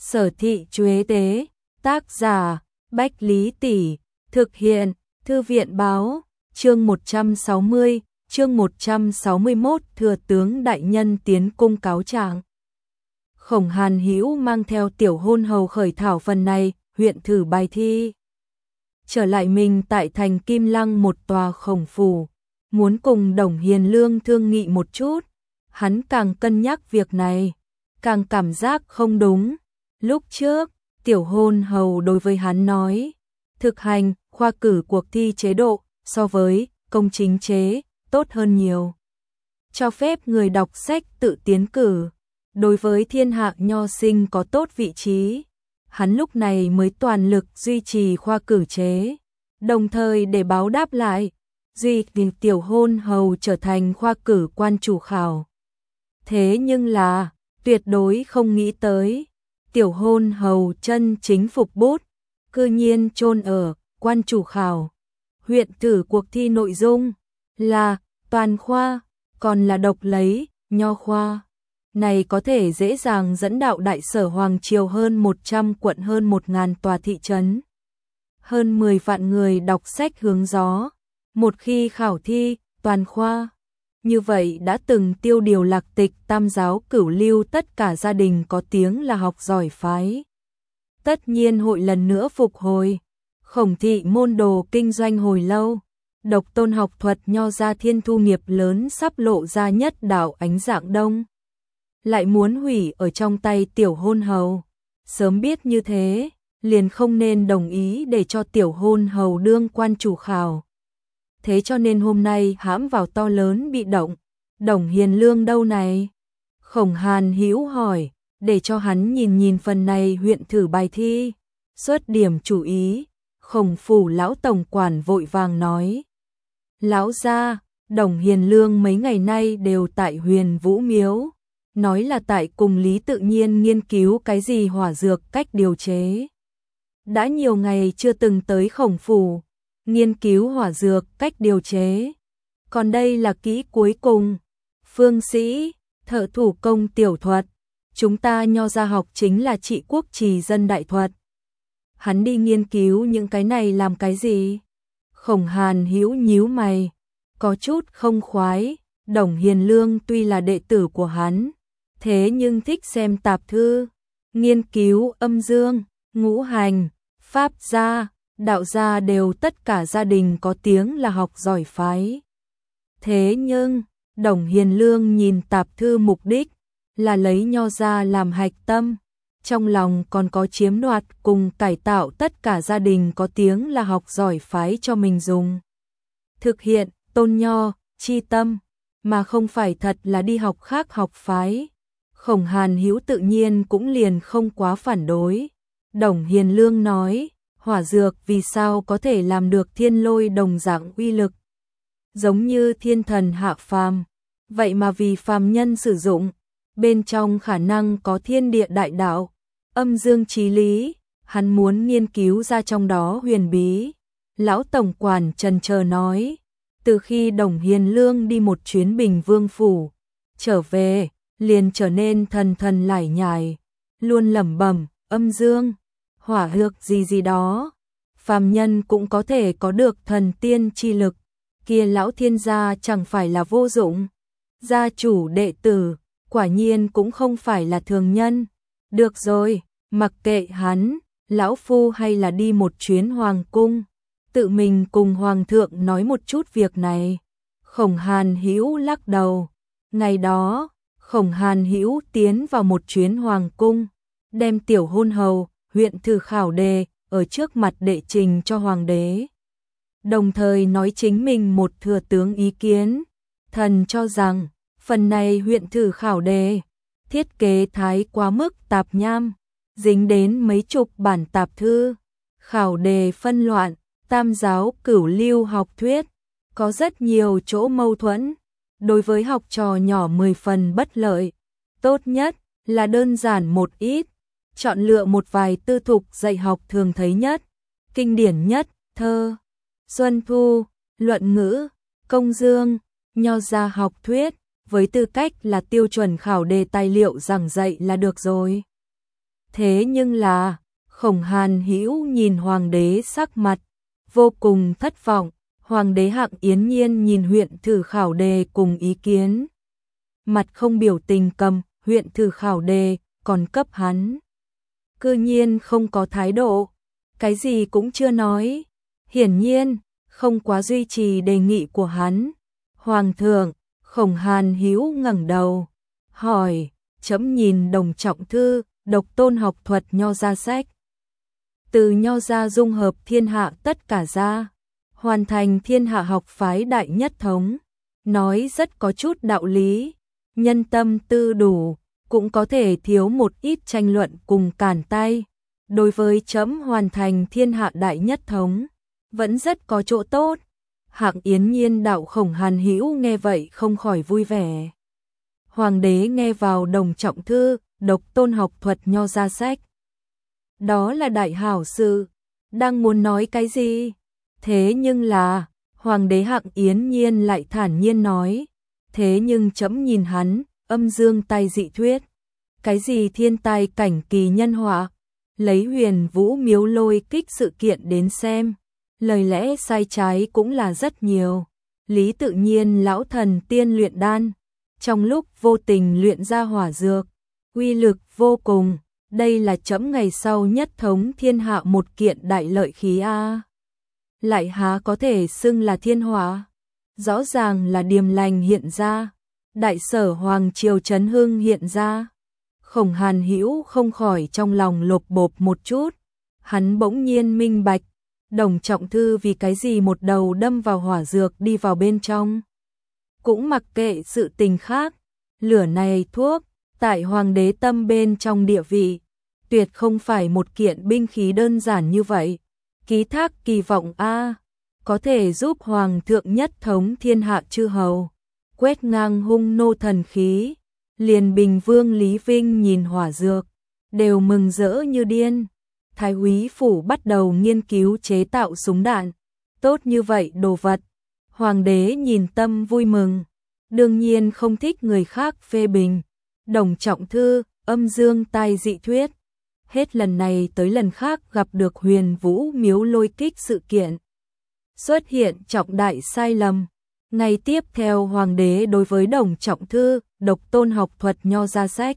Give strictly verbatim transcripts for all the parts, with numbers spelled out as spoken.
Sở thị Chuế Tế, tác giả, Bách Lý Tỷ, thực hiện, Thư viện Báo, chương một trăm sáu mươi, chương một trăm sáu mươi mốt, thừa tướng đại nhân tiến cung cáo trạng. Khổng Hàn Hữu mang theo tiểu hôn hầu khởi thảo phần này, huyện thử bài thi. Trở lại mình tại thành Kim Lăng một tòa khổng phủ, muốn cùng Đồng Hiền Lương thương nghị một chút, hắn càng cân nhắc việc này, càng cảm giác không đúng. Lúc trước, tiểu hôn hầu đối với hắn nói, thực hành, khoa cử cuộc thi chế độ, so với công chính chế, tốt hơn nhiều. Cho phép người đọc sách tự tiến cử, đối với thiên hạ nho sinh có tốt vị trí. Hắn lúc này mới toàn lực duy trì khoa cử chế, đồng thời để báo đáp lại, duy trì tiểu hôn hầu trở thành khoa cử quan chủ khảo. Thế nhưng là, tuyệt đối không nghĩ tới, tiểu hôn hầu chân chính phục bút, cư nhiên chôn ở quan chủ khảo. Huyện thử cuộc thi nội dung là toàn khoa, còn là độc lấy, nho khoa. Này có thể dễ dàng dẫn đạo đại sở Hoàng Triều hơn một trăm quận, hơn một nghìn tòa thị trấn. Hơn mười vạn người đọc sách hướng gió. Một khi khảo thi, toàn khoa. Như vậy đã từng tiêu điều lạc tịch tam giáo cửu lưu, tất cả gia đình có tiếng là học giỏi phái. Tất nhiên hội lần nữa phục hồi. Khổng thị môn đồ kinh doanh hồi lâu. Độc tôn học thuật nho gia thiên thu nghiệp lớn sắp lộ ra nhất đảo ánh dạng đông. Lại muốn hủy ở trong tay tiểu hôn hầu. Sớm biết như thế, liền không nên đồng ý để cho tiểu hôn hầu đương quan chủ khảo. Thế cho nên hôm nay hãm vào to lớn bị động. Đồng Hiền Lương đâu này? Khổng Hàn Hữu hỏi, để cho hắn nhìn nhìn phần này huyện thử bài thi. Xuất điểm chú ý, Khổng phủ lão tổng quản vội vàng nói. Lão gia, Đồng Hiền Lương mấy ngày nay đều tại Huyền Vũ Miếu. Nói là tại cùng Lý Tự Nhiên nghiên cứu cái gì hỏa dược cách điều chế. Đã nhiều ngày chưa từng tới khổng phủ, nghiên cứu hỏa dược cách điều chế. Còn đây là kỹ cuối cùng. Phương sĩ, thợ thủ công tiểu thuật. Chúng ta nho gia học chính là trị quốc trì dân đại thuật. Hắn đi nghiên cứu những cái này làm cái gì? Khổng Hàn Hữu nhíu mày, có chút không khoái. Đồng Hiền Lương tuy là đệ tử của hắn, thế nhưng thích xem tạp thư, nghiên cứu âm dương, ngũ hành, pháp gia, đạo gia đều tất cả gia đình có tiếng là học giỏi phái. Thế nhưng, Đồng Hiền Lương nhìn tạp thư mục đích là lấy nho gia làm hạch tâm, trong lòng còn có chiếm đoạt cùng cải tạo tất cả gia đình có tiếng là học giỏi phái cho mình dùng. Thực hiện tôn nho, chi tâm, mà không phải thật là đi học khác học phái. Khổng Hàn Hữu tự nhiên cũng liền không quá phản đối. Đồng Hiền Lương nói, hỏa dược vì sao có thể làm được thiên lôi đồng dạng uy lực, giống như thiên thần hạ phàm, vậy mà vì phàm nhân sử dụng, bên trong khả năng có thiên địa đại đạo, âm dương chí lý, hắn muốn nghiên cứu ra trong đó huyền bí. Lão tổng quản trần chờ nói, từ khi Đồng Hiền Lương đi một chuyến Bình Vương phủ, trở về, liền trở nên thần thần lải nhải, luôn lẩm bẩm, âm dương, hỏa hược gì gì đó. Phàm nhân cũng có thể có được thần tiên chi lực, kia lão thiên gia chẳng phải là vô dụng. Gia chủ đệ tử, quả nhiên cũng không phải là thường nhân. Được rồi, mặc kệ hắn, lão phu hay là đi một chuyến hoàng cung, tự mình cùng hoàng thượng nói một chút việc này. Khổng Hàn Hữu lắc đầu. Ngày đó, Khổng Hàn Hữu tiến vào một chuyến hoàng cung, đem tiểu hôn hầu, huyện thử khảo đề, ở trước mặt đệ trình cho hoàng đế. Đồng thời nói chính mình một thừa tướng ý kiến. Thần cho rằng, phần này huyện thử khảo đề, thiết kế thái quá mức tạp nham, dính đến mấy chục bản tạp thư, khảo đề phân loạn, tam giáo cửu lưu học thuyết, có rất nhiều chỗ mâu thuẫn, đối với học trò nhỏ mười phần bất lợi. Tốt nhất là đơn giản một ít, chọn lựa một vài tư thục dạy học thường thấy nhất, kinh điển nhất, thơ, xuân thu, luận ngữ, công dương, nho gia học thuyết, với tư cách là tiêu chuẩn khảo đề tài liệu giảng dạy là được rồi. Thế nhưng là, Khổng Hàn Hữu nhìn hoàng đế sắc mặt vô cùng thất vọng. Hoàng đế Hạng Yến Nhiên nhìn huyện thử khảo đề cùng ý kiến. Mặt không biểu tình cầm huyện thử khảo đề, còn cấp hắn. Cư nhiên không có thái độ, cái gì cũng chưa nói. Hiển nhiên, không quá duy trì đề nghị của hắn. Hoàng thượng, Khổng Hàn Hữu ngẩng đầu, hỏi, chấm nhìn Đồng Trọng Thư, độc tôn học thuật nho gia sách. Từ nho gia dung hợp thiên hạ tất cả gia, hoàn thành thiên hạ học phái đại nhất thống. Nói rất có chút đạo lý, nhân tâm tư đủ, cũng có thể thiếu một ít tranh luận cùng cản tay. Đối với chấm hoàn thành thiên hạ đại nhất thống, vẫn rất có chỗ tốt. Hạng Yến Nhiên đạo Khổng Hàn Hữu nghe vậy không khỏi vui vẻ. Hoàng đế nghe vào Đồng Trọng Thư, độc tôn học thuật nho gia sách. Đó là đại hảo sự, đang muốn nói cái gì? Thế nhưng là, Hoàng đế Hạng Yến Nhiên lại thản nhiên nói, thế nhưng chấm nhìn hắn, âm dương tai dị thuyết. Cái gì thiên tai cảnh kỳ nhân họa, lấy Huyền Vũ Miếu Lôi Kích sự kiện đến xem, lời lẽ sai trái cũng là rất nhiều. Lý Tự Nhiên lão thần tiên luyện đan, trong lúc vô tình luyện ra hỏa dược, uy lực vô cùng, đây là chấm ngày sau nhất thống thiên hạ một kiện đại lợi khí a. Lại há có thể xưng là thiên hỏa, rõ ràng là điềm lành hiện ra, đại sở hoàng triều chấn hưng hiện ra. Khổng Hàn Hữu không khỏi trong lòng lột bột một chút, hắn bỗng nhiên minh bạch, Đồng Trọng Thư vì cái gì một đầu đâm vào hỏa dược đi vào bên trong. Cũng mặc kệ sự tình khác, lửa này thuốc, tại hoàng đế tâm bên trong địa vị, tuyệt không phải một kiện binh khí đơn giản như vậy. Ký thác kỳ vọng a, có thể giúp hoàng thượng nhất thống thiên hạ chư hầu, quét ngang hung nô thần khí. Liền Bình Vương Lý Vinh nhìn hỏa dược, đều mừng rỡ như điên. Thái úy phủ bắt đầu nghiên cứu chế tạo súng đạn. Tốt như vậy đồ vật, hoàng đế nhìn tâm vui mừng. Đương nhiên không thích người khác phê bình. Đồng Trọng Thư, âm dương tai dị thuyết. Hết lần này tới lần khác gặp được Huyền Vũ Miếu Lôi Kích sự kiện. Xuất hiện trọng đại sai lầm. Ngày tiếp theo hoàng đế đối với Đồng Trọng Thư, độc tôn học thuật nho gia sách.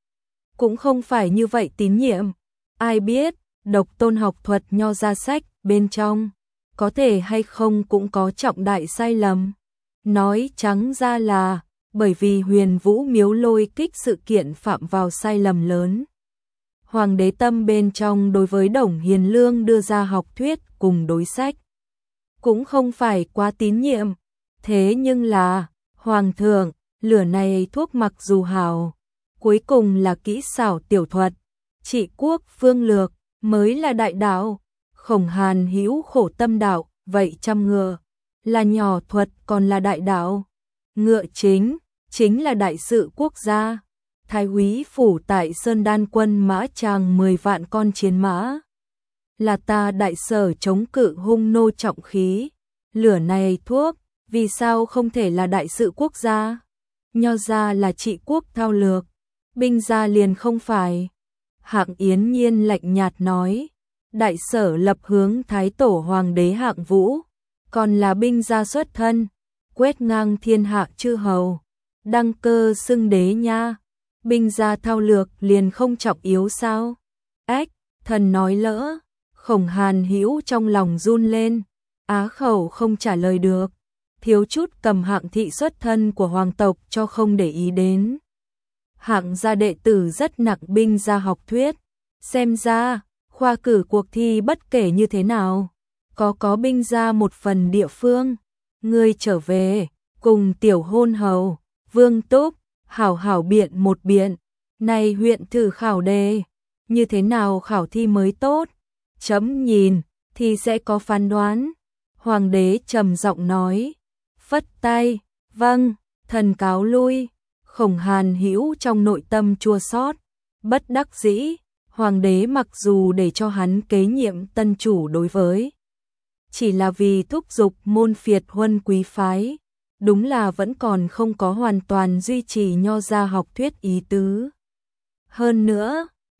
Cũng không phải như vậy tín nhiệm. Ai biết, độc tôn học thuật nho gia sách bên trong, có thể hay không cũng có trọng đại sai lầm. Nói trắng ra là, bởi vì Huyền Vũ Miếu Lôi Kích sự kiện phạm vào sai lầm lớn. Hoàng đế tâm bên trong đối với Đồng Hiền Lương đưa ra học thuyết cùng đối sách, cũng không phải quá tín nhiệm. Thế nhưng là, Hoàng thượng, lửa này thuốc mặc dù hảo, cuối cùng là kỹ xảo tiểu thuật, trị quốc phương lược, mới là đại đạo. Khổng Hàn Hữu khổ tâm đạo, vậy trăm ngựa, là nhỏ thuật còn là đại đạo. Ngựa chính, chính là đại sự quốc gia. Thái úy phủ tại Sơn Đan quân mã tràng mười vạn con chiến mã. Là ta đại sở chống cự hung nô trọng khí. Lửa này thuốc, vì sao không thể là đại sự quốc gia? Nho gia là trị quốc thao lược, binh gia liền không phải. Hạng Yến Nhiên lạnh nhạt nói, đại sở lập hướng thái tổ hoàng đế Hạng Vũ, còn là binh gia xuất thân, quét ngang thiên hạ chư hầu, đăng cơ xưng đế nha. Binh gia thao lược liền không trọng yếu sao? Ách, thần nói lỡ. Khổng Hàn Hữu trong lòng run lên, á khẩu không trả lời được, thiếu chút cầm Hạng thị xuất thân của hoàng tộc cho không để ý đến. Hạng gia đệ tử rất nặng binh gia học thuyết, xem ra, khoa cử cuộc thi bất kể như thế nào, có có binh gia một phần địa phương. Ngươi trở về, cùng tiểu hôn hầu, Vương Túc, hảo hảo biện một biện, này huyện thử khảo đề, như thế nào khảo thi mới tốt, chấm nhìn, thì sẽ có phán đoán. Hoàng đế trầm giọng nói, phất tay, vâng, thần cáo lui. Khổng Hàn Hữu trong nội tâm chua xót, bất đắc dĩ, hoàng đế mặc dù để cho hắn kế nhiệm tân chủ đối với, chỉ là vì thúc giục môn phiệt huân quý phái, đúng là vẫn còn không có hoàn toàn duy trì nho gia học thuyết ý tứ. Hơn nữa,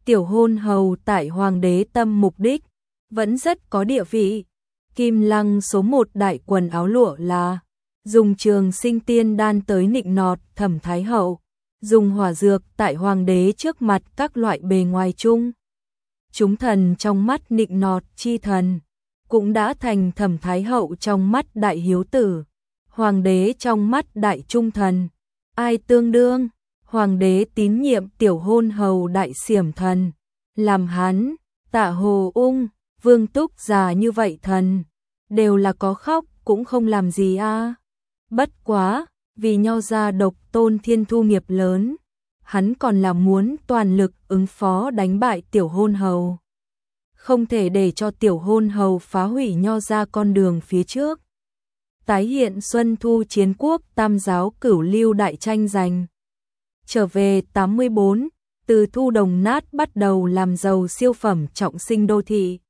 tiểu hôn hầu tại hoàng đế tâm mục đích, vẫn rất có địa vị. Kim Lăng số một đại quần áo lụa là dùng trường sinh tiên đan tới nịnh nọt Thẩm Thái Hậu, dùng hỏa dược tại hoàng đế trước mặt các loại bề ngoài chung. Chúng thần trong mắt nịnh nọt chi thần, cũng đã thành Thẩm Thái Hậu trong mắt đại hiếu tử, hoàng đế trong mắt đại trung thần. Ai tương đương? Hoàng đế tín nhiệm tiểu hôn hầu đại xiểm thần, làm hắn, Tạ Hồ Ung, Vương Túc già như vậy thần, đều là có khóc cũng không làm gì a. À. Bất quá, vì Nho gia độc tôn thiên thu nghiệp lớn, hắn còn là muốn toàn lực ứng phó đánh bại tiểu hôn hầu. Không thể để cho tiểu hôn hầu phá hủy Nho gia con đường phía trước. Tái hiện Xuân Thu Chiến Quốc Tam giáo cửu lưu đại tranh giành. Trở về tám mươi bốn, từ thu đồng nát bắt đầu làm giàu siêu phẩm trọng sinh đô thị.